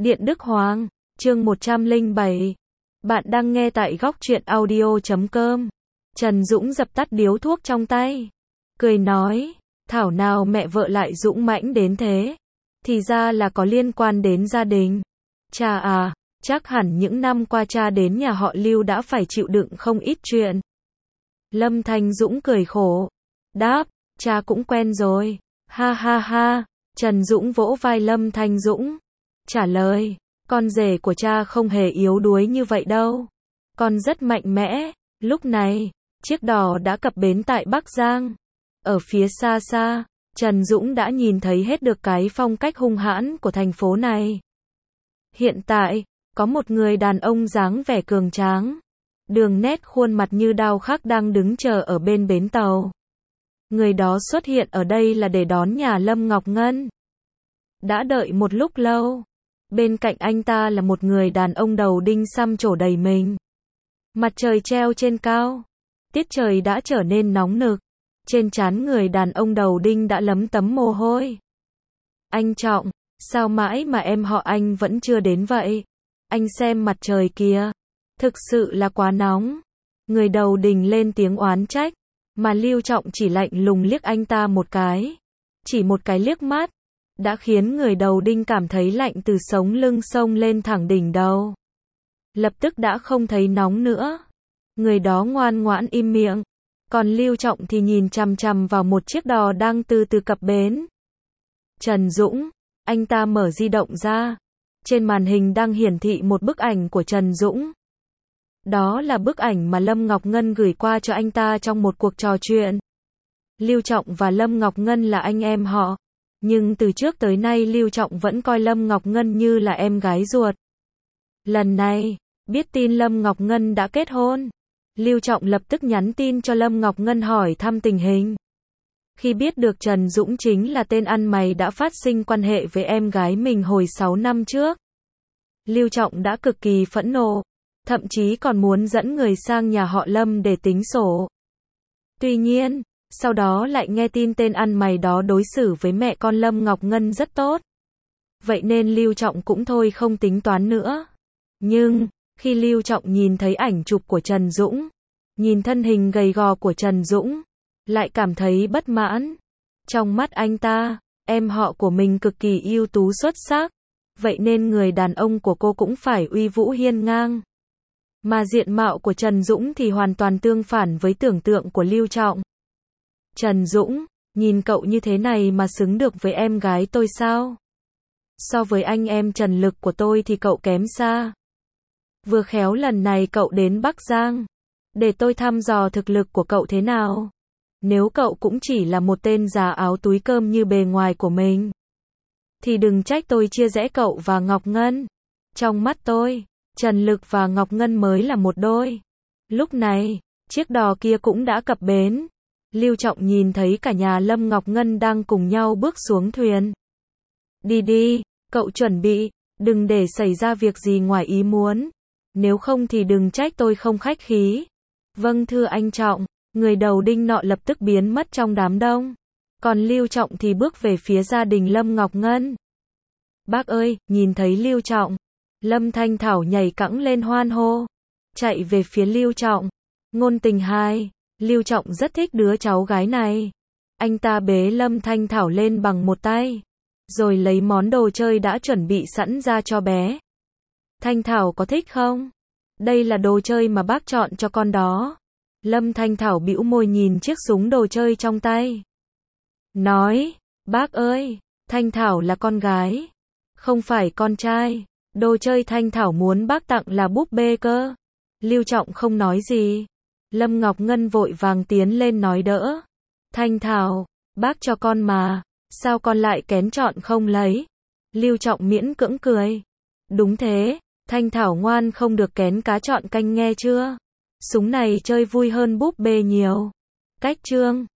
Điện Đức Hoàng, chương 107. Bạn đang nghe tại góc truyện audio.com. Trần Dũng dập tắt điếu thuốc trong tay, cười nói, thảo nào mẹ vợ lại dũng mãnh đến thế. Thì ra là có liên quan đến gia đình. Cha à, chắc hẳn những năm qua cha đến nhà họ Lưu đã phải chịu đựng không ít chuyện. Lâm Thanh Dũng cười khổ, đáp, cha cũng quen rồi, ha ha ha. Trần Dũng vỗ vai Lâm Thanh Dũng, trả lời, con rể của cha không hề yếu đuối như vậy đâu. Con rất mạnh mẽ. Lúc này, chiếc đò đã cập bến tại Bắc Giang. Ở phía xa xa, Trần Dũng đã nhìn thấy hết được cái phong cách hung hãn của thành phố này. Hiện tại, có một người đàn ông dáng vẻ cường tráng, đường nét khuôn mặt như đao khắc đang đứng chờ ở bên bến tàu. Người đó xuất hiện ở đây là để đón nhà Lâm Ngọc Ngân. Đã đợi một lúc lâu. Bên cạnh anh ta là một người đàn ông đầu đinh xăm trổ đầy mình. Mặt trời treo trên cao. Tiết trời đã trở nên nóng nực. Trên trán người đàn ông đầu đinh đã lấm tấm mồ hôi. Anh Trọng, sao mãi mà em họ anh vẫn chưa đến vậy? Anh xem mặt trời kìa. Thực sự là quá nóng. Người đầu đinh lên tiếng oán trách. Mà Lưu Trọng chỉ lạnh lùng liếc anh ta một cái. Chỉ một cái liếc mắt đã khiến người đầu đinh cảm thấy lạnh từ sống lưng xông lên thẳng đỉnh đầu. Lập tức đã không thấy nóng nữa. Người đó ngoan ngoãn im miệng. Còn Lưu Trọng thì nhìn chằm chằm vào một chiếc đò đang từ từ cập bến. Trần Dũng, anh ta mở di động ra. Trên màn hình đang hiển thị một bức ảnh của Trần Dũng. Đó là bức ảnh mà Lâm Ngọc Ngân gửi qua cho anh ta trong một cuộc trò chuyện. Lưu Trọng và Lâm Ngọc Ngân là anh em họ. Nhưng từ trước tới nay Lưu Trọng vẫn coi Lâm Ngọc Ngân như là em gái ruột. Lần này, biết tin Lâm Ngọc Ngân đã kết hôn, Lưu Trọng lập tức nhắn tin cho Lâm Ngọc Ngân hỏi thăm tình hình. Khi biết được Trần Dũng chính là tên ăn mày đã phát sinh quan hệ với em gái mình hồi 6 năm trước, Lưu Trọng đã cực kỳ phẫn nộ, thậm chí còn muốn dẫn người sang nhà họ Lâm để tính sổ. Tuy nhiên, sau đó lại nghe tin tên ăn mày đó đối xử với mẹ con Lâm Ngọc Ngân rất tốt. Vậy nên Lưu Trọng cũng thôi không tính toán nữa. Nhưng, khi Lưu Trọng nhìn thấy ảnh chụp của Trần Dũng, nhìn thân hình gầy gò của Trần Dũng, lại cảm thấy bất mãn. Trong mắt anh ta, em họ của mình cực kỳ ưu tú xuất sắc. Vậy nên người đàn ông của cô cũng phải uy vũ hiên ngang. Mà diện mạo của Trần Dũng thì hoàn toàn tương phản với tưởng tượng của Lưu Trọng. Trần Dũng, nhìn cậu như thế này mà xứng được với em gái tôi sao? So với anh em Trần Lực của tôi thì cậu kém xa. Vừa khéo lần này cậu đến Bắc Giang, để tôi thăm dò thực lực của cậu thế nào. Nếu cậu cũng chỉ là một tên già áo túi cơm như bề ngoài của mình, thì đừng trách tôi chia rẽ cậu và Ngọc Ngân. Trong mắt tôi, Trần Lực và Ngọc Ngân mới là một đôi. Lúc này, chiếc đò kia cũng đã cập bến. Lưu Trọng nhìn thấy cả nhà Lâm Ngọc Ngân đang cùng nhau bước xuống thuyền. Đi đi, cậu chuẩn bị, đừng để xảy ra việc gì ngoài ý muốn. Nếu không thì đừng trách tôi không khách khí. Vâng thưa anh Trọng, người đầu đinh nọ lập tức biến mất trong đám đông. Còn Lưu Trọng thì bước về phía gia đình Lâm Ngọc Ngân. Bác ơi, nhìn thấy Lưu Trọng, Lâm Thanh Thảo nhảy cẫng lên hoan hô, chạy về phía Lưu Trọng. Ngôn tình hai, Lưu Trọng rất thích đứa cháu gái này. Anh ta bế Lâm Thanh Thảo lên bằng một tay, rồi lấy món đồ chơi đã chuẩn bị sẵn ra cho bé. Thanh Thảo có thích không? Đây là đồ chơi mà bác chọn cho con đó. Lâm Thanh Thảo bĩu môi nhìn chiếc súng đồ chơi trong tay. Nói, bác ơi, Thanh Thảo là con gái, không phải con trai. Đồ chơi Thanh Thảo muốn bác tặng là búp bê cơ. Lưu Trọng không nói gì. Lâm Ngọc Ngân vội vàng tiến lên nói đỡ. Thanh Thảo, bác cho con mà, sao con lại kén chọn không lấy? Lưu Trọng miễn cưỡng cười. Đúng thế, Thanh Thảo ngoan không được kén cá chọn canh nghe chưa? Súng này chơi vui hơn búp bê nhiều. Cách chương